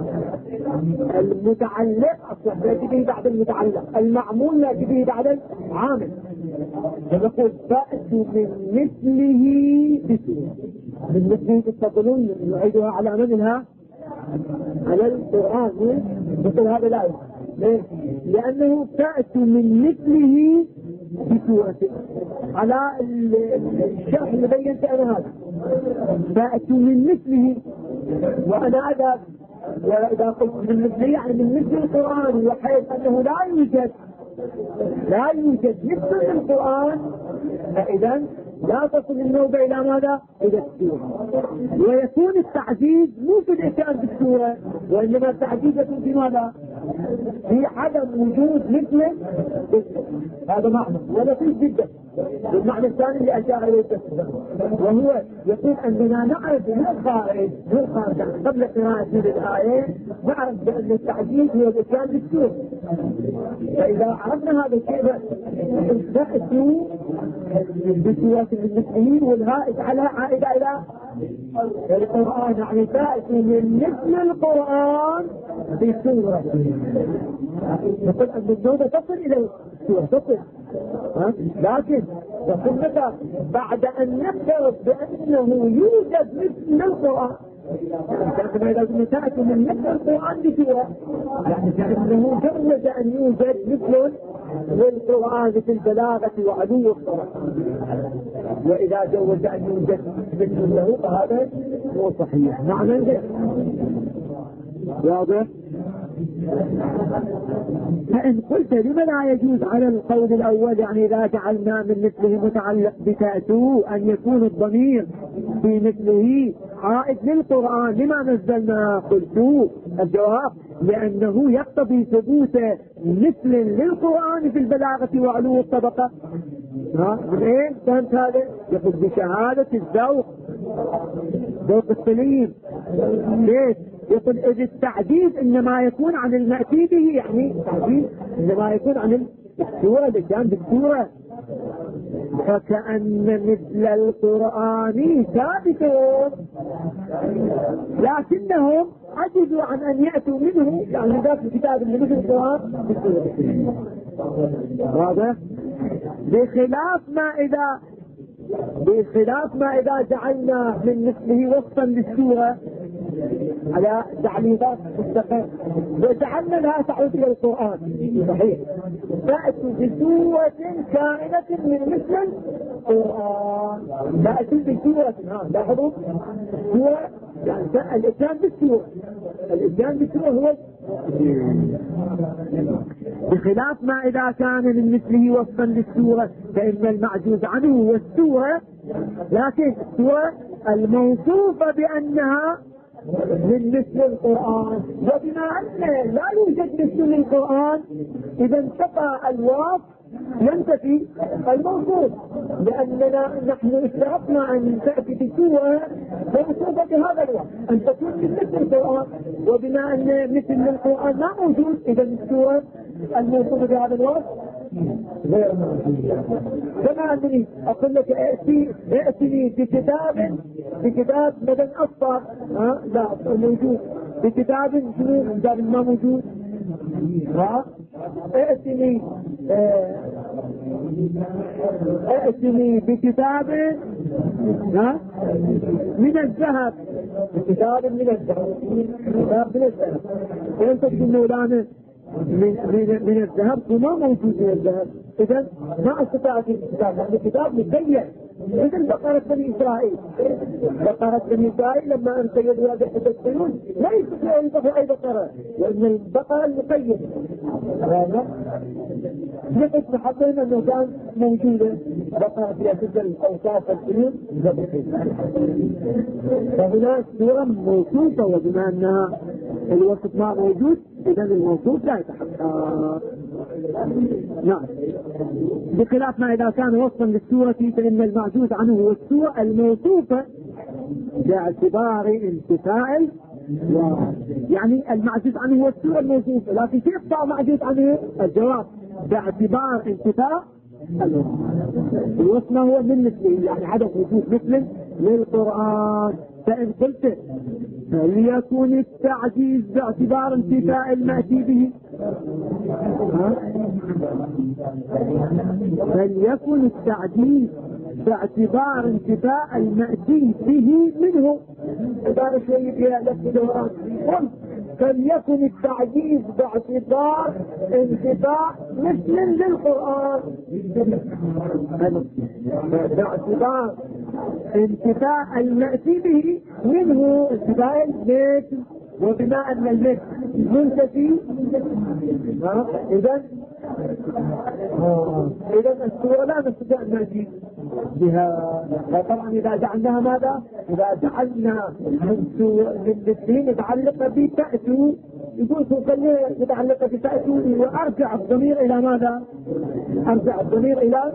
المتعلق أصلا نأتي به بعد المتعلق، المعمول نأتي به بعد العامل. فنقول فأتوا من مثله بسورة. من مثله تستطلون نعيدها على منها على القرآن. مثل هذا لا يجوز. لأنه تأتوا من مثله بسورة على الشرح اللي بينت أنا هذا. تأتوا من مثله وأنا أذهب وإذا قلت من مثله يعني من مثل القرآن، وحيث أنه لا يوجد مثل القرآن، فإذا لا تصل النوبة إلى ماذا؟ إلى السورة. ويكون التعجيز مو في الإتيان بالسورة، وإنما التعجيز يكون في ماذا؟ في عدم وجود مثله. هذا معنى ولطيف جدا. والمعنى الثاني اللي أشار إليه وهو يقول أننا نعرف من الخارج قبل قراءة هذه الآية نعرف بأن التعجيز هو الإتيان بالسورة. فإذا عرفنا هذا الشيء فأتوا بسورة المسلمين والهاء اجعلها عائدة إلى القرآن، يعني تأتي من مثل القرآن بسورة. نقول أن النوبة تصل إلى السورة تصل، لكن تصل متى؟ بعد أن نفترض بأنه يوجد مثل القرآن. يعني إذا كنا تأتي من مثل القرآن بسورة يعني كأنه جرد أن يوجد مثل للقرآن في البلاغة وعلو الصراحة. وإذا جوز أن يوجد مثل له فهذا هو صحيح. معنى واضح؟ فإن قلت لما لا يجوز على القول الأول يعني إذا جعلنا من مثله متعلق بتأتوا أن يكون الضمير في مثله عائد للقرآن لما نزلنا؟ قلت الجواب لأنه يقتضي ثبوت مثل للقرآن في البلاغة وعلو الطبقة. من ايه فهمت هذا؟ يقول بشهادة الذوق ذوق السليم. ليش؟ يقول إذ التعجيز إنما يكون عن المأتي به، يعني التعجيز إنما يكون عن السورة اللي كان بالسورة. فكأن مثل القرآن ثابتون لكنهم عجزوا عن أن يأتوا منه، يعني ذات الكتاب اللي مثل القرآن بالسورة. واضح؟ بخلاف ما إذا جعلنا من مثله وصفا للسورة على تعليقات مستقر وجعلنا لها تعود إلى القرآن صحيح. فأتوا بسورة كائنة من مثل القرآن. فأتوا بسورة لاحظوا سورة يعني الإتيان بالسورة هو بخلاف ما إذا كان من مثله وصفا للسورة فإن المعجوز عنه هو السورة، لكن السورة الموصوفة بأنها من مثل القرآن. وبما أن لا يوجد مثل القرآن إذا انتفى الوصف ينتفي الموصوف، لأننا نحن اشترطنا أن تأتي بسورة موصوفة بهذا الوصف أن تكون من مثل القرآن. وبما أن مثل القرآن لا موجود إذا السورة الموصوفة بهذا الوصف غير موجودة. كما أنني أقول لك ائتني بكتاب مدن أصفر لا موجود، بكتاب شنو كتاب ما موجود. ائتني بكتاب من الذهب، بكتاب من الذهب وانت تقول مولانا من الذهب وما موجود من الذهب. إذا ما استطاعت الكتاب لأن الكتاب مزين مثل بقرة بني إسرائيل. بقرة بني إسرائيل لما أن سيدوا بحث السيون لا يستطيع أن ينطفوا أي بقرة، وإن البقرة المقيدة نحن نحضرنا أنه كان موجودة بقرة فيها تلك الأوصاف السيون فهناك سورة موصوفة، وبما أنها الوصف ما موجود إذن الموصوف لا يتحقق. نعم، بخلاف ما إذا كان وصفا للسورة فإن المعجوز عنه هو السورة الموصوفة باعتبار انتفاء يعني المعجوز عنه هو السورة الموصوفة، لكن كيف صار معجوز عنه؟ الجواب باعتبار انتفاء الوصف هو من مثله، يعني عدم وجود مثل للقرآن. فإن قلت فليكن التعجيز باعتبار انتفاء المأتي به، فليكن التعجيز باعتبار انتفاء المأتي به منه. عبارة شوية فيها لفظ دوران. فليكن التعجيز باعتبار انتفاء مثل للقرآن، باعتبار انتفاء المأتي به منه انتفاء المثل، وبما أن المثل منتفي إذن السورة لا نستطيع أن نأتي بها. طبعا إذا جعلناها ماذا؟ إذا جعلنا من مثل متعلقة بتأتوا، يقول خليه متعلقة بتأتوا، وأرجع الضمير إلى ماذا؟ أرجع الضمير إلى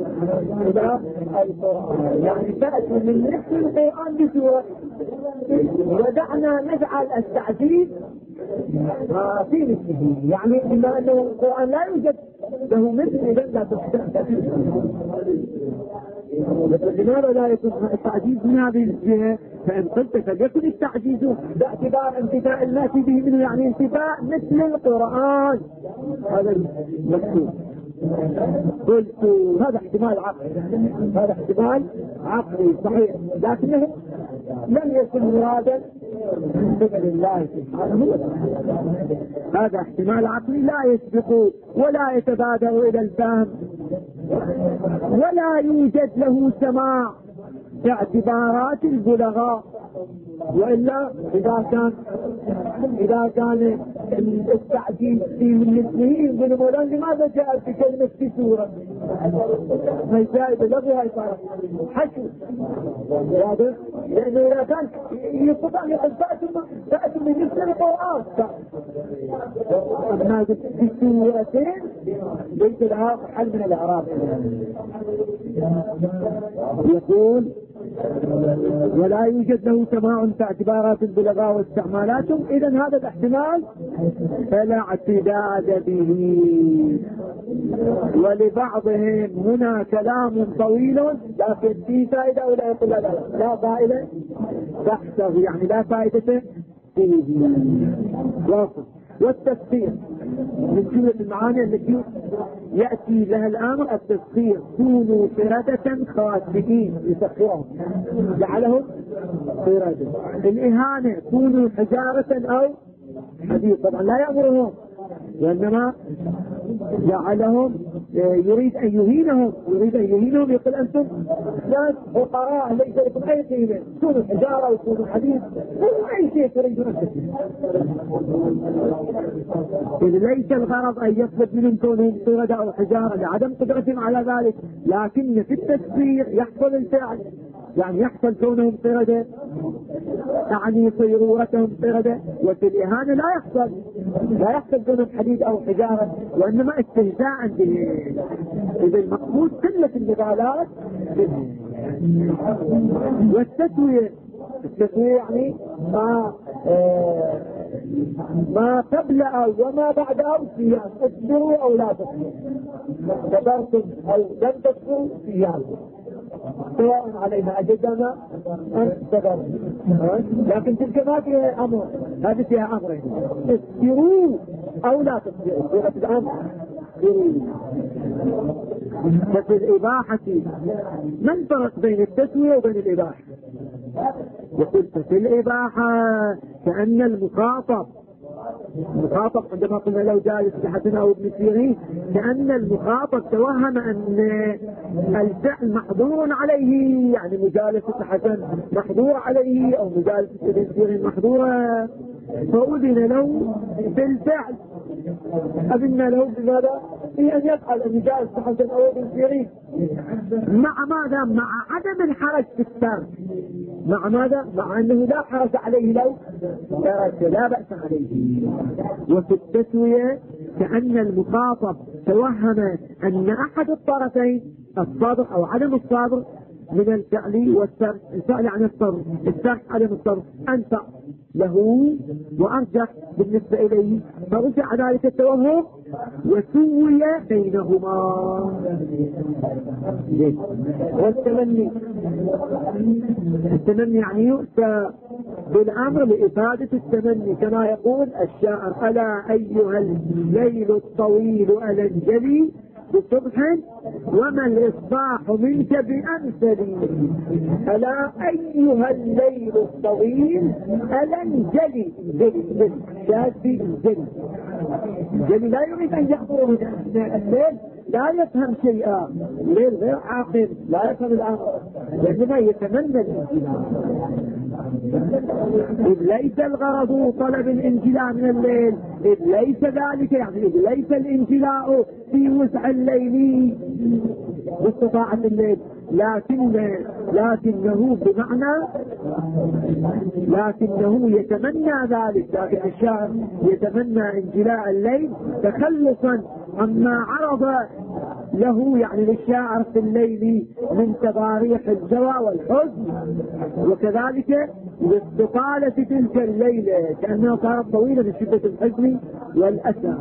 القرآن، يعني تأتوا من مثل القرآن بسورة. ودعنا نجعل التعجيز في مثله، يعني بما أنه القرآن لا يوجد له مثل إذن لا تستطيع. لماذا لا يكون التعجيز من هذه الجهة؟ فإن قلت فليكن التعجيز باعتبار انتفاء المأتي به منه، يعني انتفاء مثل القرآن. هذا المكتوب. قلت هذا احتمال عقلي، هذا احتمال عقلي صحيح، لكنه لم يكن مرادا من قبل الله سبحانه وتعالى. هذا احتمال عقلي لا يسبق ولا يتبادر إلى الفهم، ولا يوجد له سماع باعتبارات البلغاء. وإلا إذا كان التعجيز في من مثله يقول مولانا لماذا جاءت بكلمة في سورة؟ ما الفائدة لغوها صار حشو، لأنه إذا كان يستطيع أن يقول فأتوا من مثل القرآن، أما في سورتين ليس لها حل من الإعراب. يقول ولا يوجد له سماع باعتبارات البلغاء واستعمالاتهم، إذن هذا الاحتمال فلا اعتداد به. ولبعضهم هنا كلام طويل لكن فيه فائدة ولا يقول لا فائدة تحته، يعني لا فائدة فيه. والتفسير من جملة المعاني التي يأتي لها الأمر التسخير، كونوا قردة خاسئين، يسخرهم جعلهم قردة. الإهانة كونوا حجارة أو حديد، طبعا لا يأمرهم وإنما جعلهم يريد أن يهينهم، يقول أنتم ناس فقراء ليس لكم أي قيمة، كونوا حجارة وكونوا حديد، كونوا أي شيء تريدون أن تكونوا. إذ ليس الغرض أن يطلب منهم كونهم قردة أو حجارة لعدم قدرتهم على ذلك، لكن في التشبيه يحصل الفعل، يعني يحصل كونهم قردة يعني صيرورتهم قردة، وفي الإهانة لا يحصل كونهم حديد أو حجارة، وإنما استهزاء به. إذا المقصود قلة المبالاة. والتسوية يعني ما قبل أو وما بعد أو سيان، اصبروا أو لا تصبروا، صبرتم أو لم تصبروا سيان سواء علينا أجدنا أن صبروا. لكن تلك ما فيها أمر، هذه فيها أمرين، اصبروا أو لا تصبروا، سورة الأمر. ففي الإباحة ما الفرق بين التسوية وبين الإباحة؟ وقلت في الإباحة كأن المخاطب المخاطب عندما قلنا له جالس بحسن أو ابن سيرين كأن المخاطب توهم أن الفعل محظور عليه، يعني مجالسة حسن محظور عليه أو مجالسة ابن سيرين محظورة، فأذن له بالفعل، أذن له بماذا؟ في أن يفعل أن يجالس حسن أو ابن سيرين مع ماذا؟ مع عدم الحرج في الترك. مع ماذا؟ مع أنه لا حرج عليه لو ترك، لا بأس عليه. وفي التسوية كأن المخاطب توهم أن أحد الطرفين الصبر أو عدم الصبر من الفعل والترك، الفعل عن الصبر، الترك عدم الصبر أنفع له وأرجح بالنسبة إليه، فرجع ذلك التوهم وسوي بينهما. والتمني، التمني يعني يؤتى بالأمر لإفادة التمني، كما يقول الشاعر: ألا أيها الليل الطويل ألا انجلي بصبح وما الإصباح منك بأمثلي. ألا أيها الليل الطويل ألا انجلي، شاذي انجلي، انجلي لا يريد أن يحضره الليل، لا يفهم شيئا، الليل غير عاقل لا يفهم الأمر، وإنما يتمنى الانجلاء. إذ ليس الغرض طلب الانجلاء من الليل، إذ ليس ذلك، يعني إذ ليس الانجلاء في وسع الليل باستطاعة الليل، لكنه بمعنى، لكنه يتمنى ذلك، لكن الشاعر يتمنى انجلاء الليل تخلصا عما عرض له، يعني للشاعر في الليل من تضاريح الجوى والحزن، وكذلك لاستطالة تلك الليلة كأنها صارت طويلة من شدة الحزن والأسى.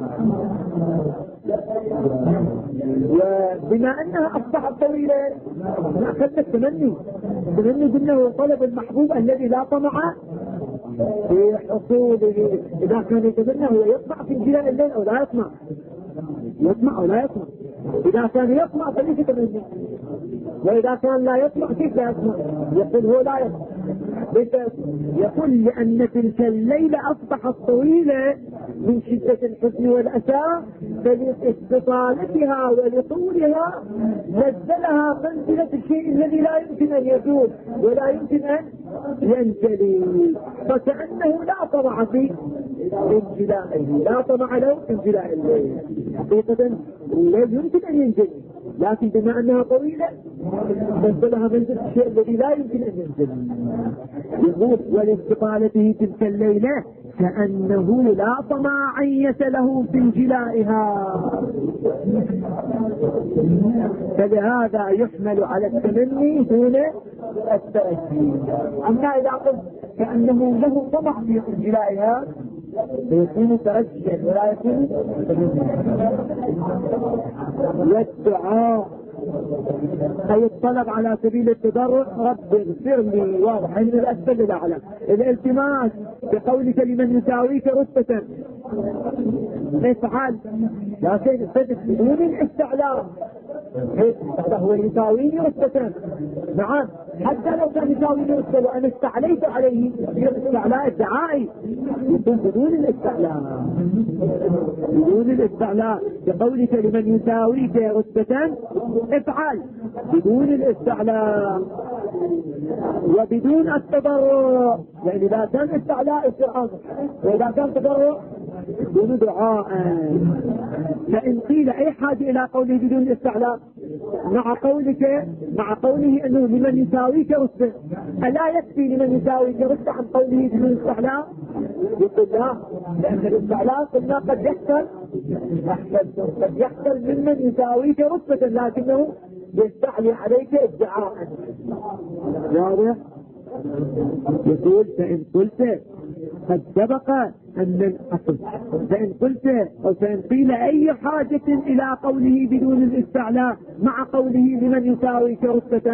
وبما أنها أصبحت طويلة أخذنا التمني، التمني قلنا هو طلب المحبوب الذي لا طمع في حصوله. إذا كان يتمنى هو يطمع في انجلاء الليل أو لا يطمع، يطمع أو لا يطمع. إذا كان يطمع فليس تمني، وإذا كان لا يطمع كيف لا يطمع؟ يقول هو لا يطمع، يقول لأن تلك الليلة أصبحت طويلة من شدة الحزن والأسى، فلاستطالتها ولطولها نزلها منزلة الشيء الذي لا يمكن أن يزول ولا يمكن أن ينجلي، فكأنه لا طمع في انجلائه، لا طمع له انجلاء الليل. حقيقة الليل يمكن أن ينجلي، لكن بما أنها طويلة نزلها منزلة الشيء الذي لا يمكن أن ينجلي. يقول ولاستطالته تلك الليلة كأنه لا طماعية له في انجلائها، فلهذا يحمل على التمني دون التأكيد. أما إذا قلت كأنه له طمع في انجلائها فيكون ترجيا ولا يكون تمنيا. والدعاء أي الطلب على سبيل التضرع: رب اغفر لي، واضح من الأسفل للأعلى. الالتماس بقولك لمن يساويك رتبة افعل، لكن الصدق بدون الاستعلاء، هذا هو يساويني رتبة، نعم حتى لو كان يساويني رتبة وأنا استعليت عليه الاستعلاء الدعائي، يكون بدون الاستعلاء، بدون الاستعلاء بقولك لمن يساويك رتبة افعل، بدون الاستعلاء وبدون التضرع، يعني إذا كان استعلاء استرعاء وإذا كان تضرع بدون دعاء. فإن قيل أي حاجة إلى قوله بدون الاستعلاء مع قوله أنه لمن يساويك رتبة، ألا يكفي لمن يساويك رتبة عن قوله بدون الاستعلاء؟ يقول لا، لأن الاستعلاء قلنا قد يحصل قد يحصل ممن يساويك رتبة لكنه يستعلي عليك ادعاء. واضح؟ يقول فإن قلت قد سبق أن الأصل، فإن قلت أو فإن قيل أي حاجة إلى قوله بدون الاستعلاء مع قوله لمن يساويك رتبة،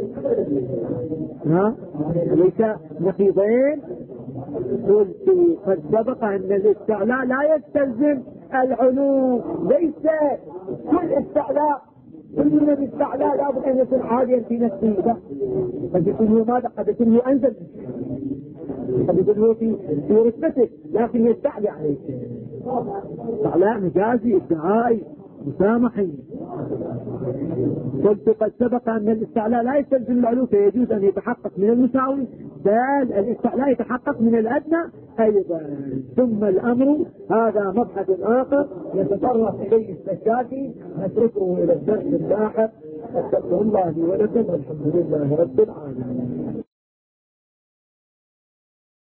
ليس نقيضين. قلت قد سبق أن الاستعلاء لا يستلزم العلو، ليس كل استعلاء، كل من الاستعلاء لابد أن يكون عاليا في نفسه، قد يكون هو ماذا؟ قد يكون هو أنزل، قد هو في رتبتك لكن يستعلي عليك استعلاء مجازي ادعائي مسامحي. قلت قد سبق أن الاستعلاء لا يستلزم العلو فيجوز أن يتحقق من المساوي بل الاستعلاء يتحقق من الأدنى أيضا. ثم الأمر هذا مبحث آخر يتطرق إليه السكاكي نتركه إلى الدرس اللاحق. أستغفر الله لي ولكم والحمد لله رب العالمين.